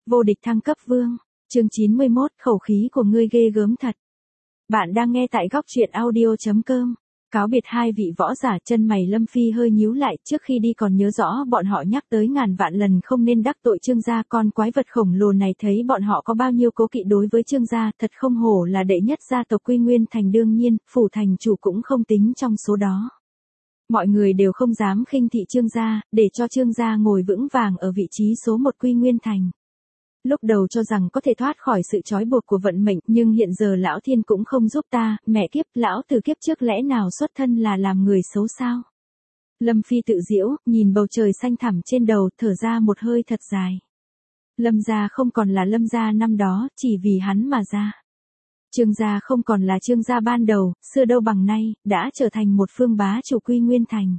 Vô địch thăng cấp vương. Chương 91, khẩu khí của ngươi ghê gớm thật. Bạn đang nghe tại góc truyện audio.com. Cáo biệt hai vị võ giả. Chân mày Lâm Phi hơi nhíu lại, trước khi đi còn nhớ rõ bọn họ nhắc tới ngàn vạn lần không nên đắc tội Trương gia. Con quái vật khổng lồ này thấy bọn họ có bao nhiêu cố kỵ đối với Trương gia, thật không hổ là đệ nhất gia tộc Quy Nguyên Thành. Đương nhiên, phủ thành chủ cũng không tính trong số đó. Mọi người đều không dám khinh thị Trương gia, để cho Trương gia ngồi vững vàng ở vị trí số 1 Quy Nguyên Thành. Lúc đầu cho rằng có thể thoát khỏi sự trói buộc của vận mệnh, nhưng hiện giờ lão thiên cũng không giúp ta. Mẹ kiếp, lão từ kiếp trước lẽ nào xuất thân là làm người xấu sao? Lâm Phi tự giễu, nhìn bầu trời xanh thẳm trên đầu, thở ra một hơi thật dài. Lâm gia không còn là Lâm gia năm đó, chỉ vì hắn mà ra. Trương gia không còn là Trương gia ban đầu, xưa đâu bằng nay, đã trở thành một phương bá chủ Quy Nguyên Thành.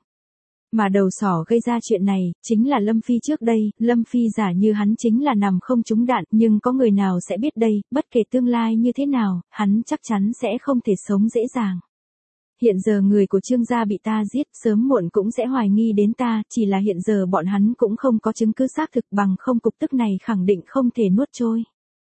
Mà đầu sỏ gây ra chuyện này, chính là Lâm Phi trước đây. Lâm Phi giả như hắn chính là nằm không trúng đạn, nhưng có người nào sẽ biết đây, bất kể tương lai như thế nào, hắn chắc chắn sẽ không thể sống dễ dàng. Hiện giờ người của Trương gia bị ta giết, sớm muộn cũng sẽ hoài nghi đến ta, chỉ là hiện giờ bọn hắn cũng không có chứng cứ xác thực, bằng không cục tức này khẳng định không thể nuốt trôi.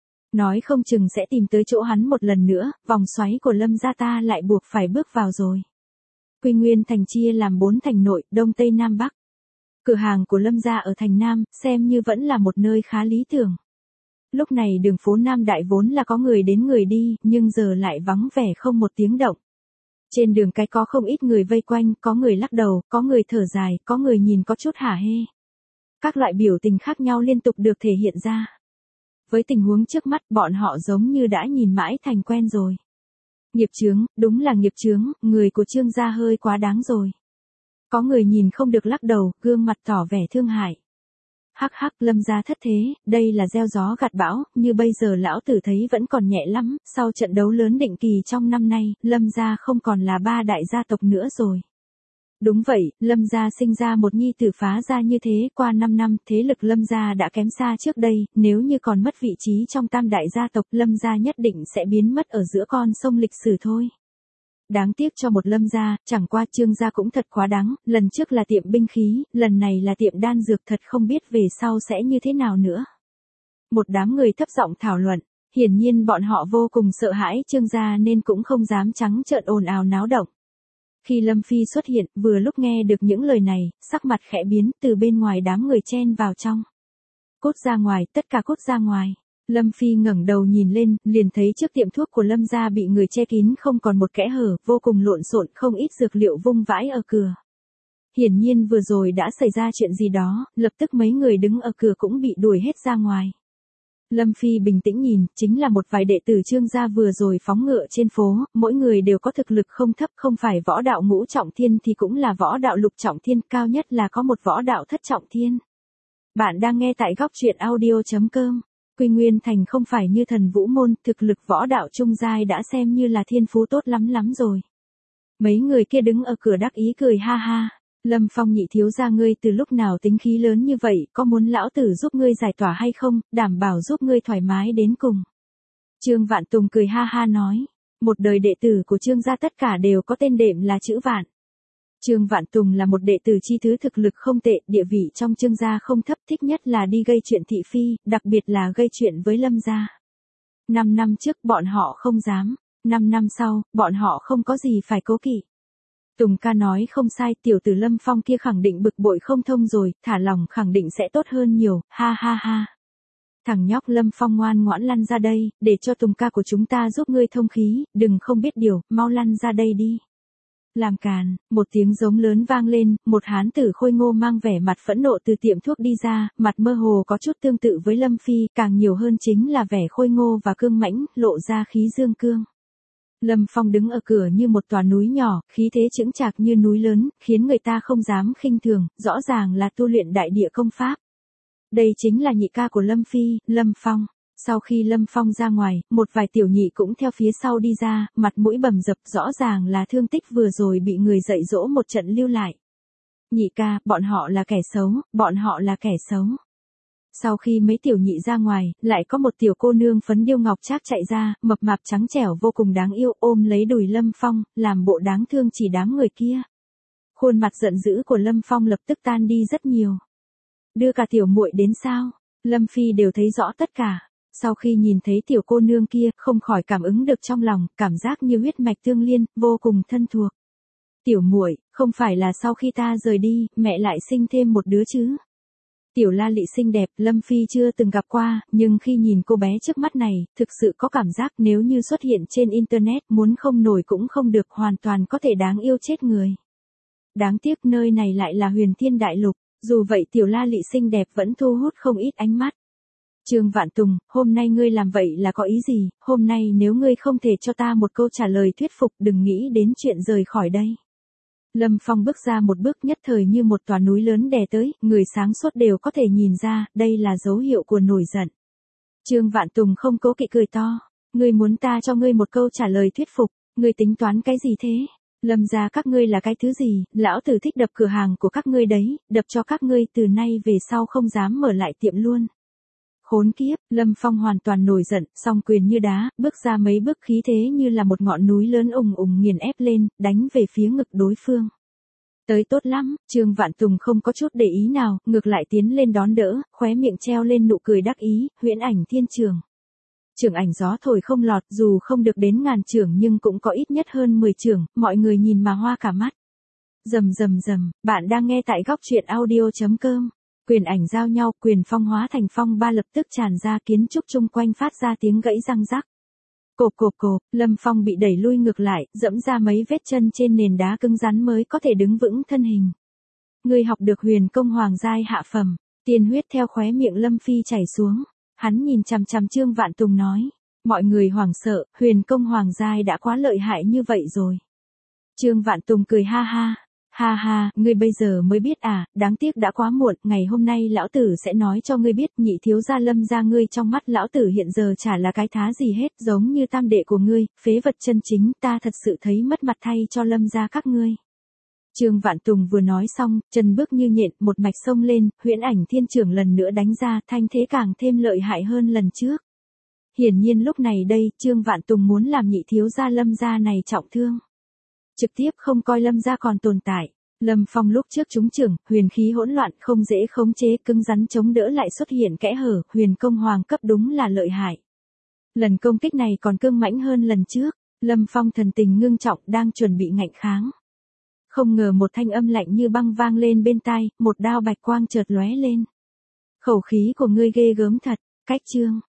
Nói không chừng sẽ tìm tới chỗ hắn một lần nữa, vòng xoáy của Lâm gia ta lại buộc phải bước vào rồi. Quy Nguyên Thành chia làm 4 thành nội, Đông Tây Nam Bắc. Cửa hàng của Lâm gia ở thành Nam, xem như vẫn là một nơi khá lý tưởng. Lúc này đường phố Nam Đại vốn là có người đến người đi, nhưng giờ lại vắng vẻ không một tiếng động. Trên đường cái có không ít người vây quanh, có người lắc đầu, có người thở dài, có người nhìn có chút hả hê. Các loại biểu tình khác nhau liên tục được thể hiện ra. Với tình huống trước mắt, bọn họ giống như đã nhìn mãi thành quen rồi. Nghiệp chướng, đúng là nghiệp chướng, người của Trương gia hơi quá đáng rồi. Có người nhìn không được lắc đầu, gương mặt tỏ vẻ thương hại. Hắc hắc, Lâm gia thất thế, đây là gieo gió gặt bão, như bây giờ lão tử thấy vẫn còn nhẹ lắm, sau trận đấu lớn định kỳ trong năm nay, Lâm gia không còn là 3 đại gia tộc nữa rồi. Đúng vậy, Lâm gia sinh ra một nhi tử phá gia như thế, qua 5 năm, thế lực Lâm gia đã kém xa trước đây, nếu như còn mất vị trí trong tam đại gia tộc, Lâm gia nhất định sẽ biến mất ở giữa con sông lịch sử thôi. Đáng tiếc cho một Lâm gia, chẳng qua Trương gia cũng thật quá đáng, lần trước là tiệm binh khí, lần này là tiệm đan dược, thật không biết về sau sẽ như thế nào nữa. Một đám người thấp giọng thảo luận, hiển nhiên bọn họ vô cùng sợ hãi Trương gia nên cũng không dám trắng trợn ồn ào náo động. Khi Lâm Phi xuất hiện, vừa lúc nghe được những lời này, sắc mặt khẽ biến, từ bên ngoài đám người chen vào trong. Cút ra ngoài, tất cả cút ra ngoài. Lâm Phi ngẩng đầu nhìn lên, liền thấy trước tiệm thuốc của Lâm gia bị người che kín không còn một kẽ hở, vô cùng lộn xộn, không ít dược liệu vung vãi ở cửa. Hiển nhiên vừa rồi đã xảy ra chuyện gì đó, lập tức mấy người đứng ở cửa cũng bị đuổi hết ra ngoài. Lâm Phi bình tĩnh nhìn, chính là một vài đệ tử Trương gia vừa rồi phóng ngựa trên phố, mỗi người đều có thực lực không thấp, không phải võ đạo ngũ trọng thiên thì cũng là võ đạo lục trọng thiên, cao nhất là có một võ đạo thất trọng thiên. Bạn đang nghe tại góc truyện audio.com. Quy Nguyên Thành không phải như Thần Vũ Môn, thực lực võ đạo trung giai đã xem như là thiên phú tốt lắm lắm rồi. Mấy người kia đứng ở cửa đắc ý cười ha ha. Lâm Phong nhị thiếu gia, ngươi từ lúc nào tính khí lớn như vậy, có muốn lão tử giúp ngươi giải tỏa hay không, đảm bảo giúp ngươi thoải mái đến cùng. Trương Vạn Tùng cười ha ha nói, một đời đệ tử của Trương gia tất cả đều có tên đệm là chữ Vạn. Trương Vạn Tùng là một đệ tử chi thứ thực lực không tệ, địa vị trong Trương gia không thấp, thích nhất là đi gây chuyện thị phi, đặc biệt là gây chuyện với Lâm gia. 5 năm trước bọn họ không dám, 5 năm sau, bọn họ không có gì phải cố kỵ. Tùng ca nói không sai, tiểu tử Lâm Phong kia khẳng định bực bội không thông rồi, thả lòng khẳng định sẽ tốt hơn nhiều, ha ha ha. Thằng nhóc Lâm Phong ngoan ngoãn lăn ra đây, để cho Tùng ca của chúng ta giúp ngươi thông khí, đừng không biết điều, mau lăn ra đây đi. Làm càn, một tiếng giống lớn vang lên, một hán tử khôi ngô mang vẻ mặt phẫn nộ từ tiệm thuốc đi ra, mặt mơ hồ có chút tương tự với Lâm Phi, càng nhiều hơn chính là vẻ khôi ngô và cương mãnh, lộ ra khí dương cương. Lâm Phong đứng ở cửa như một tòa núi nhỏ, khí thế chững chạc như núi lớn, khiến người ta không dám khinh thường, rõ ràng là tu luyện đại địa công pháp. Đây chính là nhị ca của Lâm Phi, Lâm Phong. Sau khi Lâm Phong ra ngoài, một vài tiểu nhị cũng theo phía sau đi ra, mặt mũi bầm dập, rõ ràng là thương tích vừa rồi bị người dạy dỗ một trận lưu lại. Nhị ca, bọn họ là kẻ xấu, bọn họ là kẻ xấu. Sau khi mấy tiểu nhị ra ngoài, lại có một tiểu cô nương phấn điêu ngọc trác chạy ra, mập mạp trắng trẻo vô cùng đáng yêu, ôm lấy đùi Lâm Phong, làm bộ đáng thương chỉ đám người kia. Khuôn mặt giận dữ của Lâm Phong lập tức tan đi rất nhiều. Đưa cả tiểu muội đến sao? Lâm Phi đều thấy rõ tất cả. Sau khi nhìn thấy tiểu cô nương kia, không khỏi cảm ứng được trong lòng, cảm giác như huyết mạch tương liên, vô cùng thân thuộc. Tiểu muội, không phải là sau khi ta rời đi, mẹ lại sinh thêm một đứa chứ? Tiểu La Lị xinh đẹp, Lâm Phi chưa từng gặp qua, nhưng khi nhìn cô bé trước mắt này, thực sự có cảm giác nếu như xuất hiện trên Internet, muốn không nổi cũng không được, hoàn toàn có thể đáng yêu chết người. Đáng tiếc nơi này lại là Huyền Thiên Đại Lục, dù vậy Tiểu La Lị xinh đẹp vẫn thu hút không ít ánh mắt. Trương Vạn Tùng, hôm nay ngươi làm vậy là có ý gì? Hôm nay nếu ngươi không thể cho ta một câu trả lời thuyết phục, đừng nghĩ đến chuyện rời khỏi đây. Lâm Phong bước ra một bước, nhất thời như một tòa núi lớn đè tới, người sáng suốt đều có thể nhìn ra, đây là dấu hiệu của nổi giận. Trương Vạn Tùng không cố kỵ cười to, ngươi muốn ta cho ngươi một câu trả lời thuyết phục, ngươi tính toán cái gì thế? Lâm gia các ngươi là cái thứ gì, lão tử thích đập cửa hàng của các ngươi đấy, đập cho các ngươi từ nay về sau không dám mở lại tiệm luôn. Khốn kiếp, Lâm Phong hoàn toàn nổi giận, song quyền như đá, bước ra mấy bước khí thế như là một ngọn núi lớn ùng ùng nghiền ép lên, đánh về phía ngực đối phương. Tới tốt lắm, Trương Vạn Tùng không có chút để ý nào, ngược lại tiến lên đón đỡ, khóe miệng treo lên nụ cười đắc ý, huyễn ảnh thiên trường. Trường ảnh gió thổi không lọt, dù không được đến 1000 trường nhưng cũng có ít nhất hơn 10 trường, mọi người nhìn mà hoa cả mắt. Rầm rầm rầm, bạn đang nghe tại góc truyện audio.com. Quyền ảnh giao nhau, quyền phong hóa thành phong ba lập tức tràn ra, kiến trúc chung quanh phát ra tiếng gãy răng rắc. Cộp cộp cộp, Lâm Phong bị đẩy lui ngược lại, dẫm ra mấy vết chân trên nền đá cứng rắn mới có thể đứng vững thân hình. Người học được huyền công hoàng giai hạ phẩm, tiên huyết theo khóe miệng Lâm Phi chảy xuống. Hắn nhìn chằm chằm Trương Vạn Tùng nói, mọi người hoảng sợ, huyền công hoàng giai đã quá lợi hại như vậy rồi. Trương Vạn Tùng cười ha ha. Ha ha, ngươi bây giờ mới biết à, đáng tiếc đã quá muộn, ngày hôm nay lão tử sẽ nói cho ngươi biết, nhị thiếu gia Lâm gia ngươi trong mắt lão tử hiện giờ chả là cái thá gì hết, giống như tam đệ của ngươi, phế vật chân chính, ta thật sự thấy mất mặt thay cho Lâm gia các ngươi. Trương Vạn Tùng vừa nói xong, chân bước như nhện, một mạch xông lên, huyễn ảnh thiên trưởng lần nữa đánh ra, thanh thế càng thêm lợi hại hơn lần trước. Hiển nhiên lúc này đây, Trương Vạn Tùng muốn làm nhị thiếu gia Lâm gia này trọng thương. Trực tiếp không coi Lâm gia còn tồn tại. Lâm Phong lúc trước trúng trưởng, huyền khí hỗn loạn không dễ khống chế, cứng rắn chống đỡ lại xuất hiện kẽ hở, huyền công hoàng cấp đúng là lợi hại. Lần công kích này còn cương mãnh hơn lần trước, Lâm Phong thần tình ngưng trọng đang chuẩn bị ngạnh kháng. Không ngờ một thanh âm lạnh như băng vang lên bên tai, một đao bạch quang chợt lóe lên. Khẩu khí của ngươi ghê gớm thật, cách Trương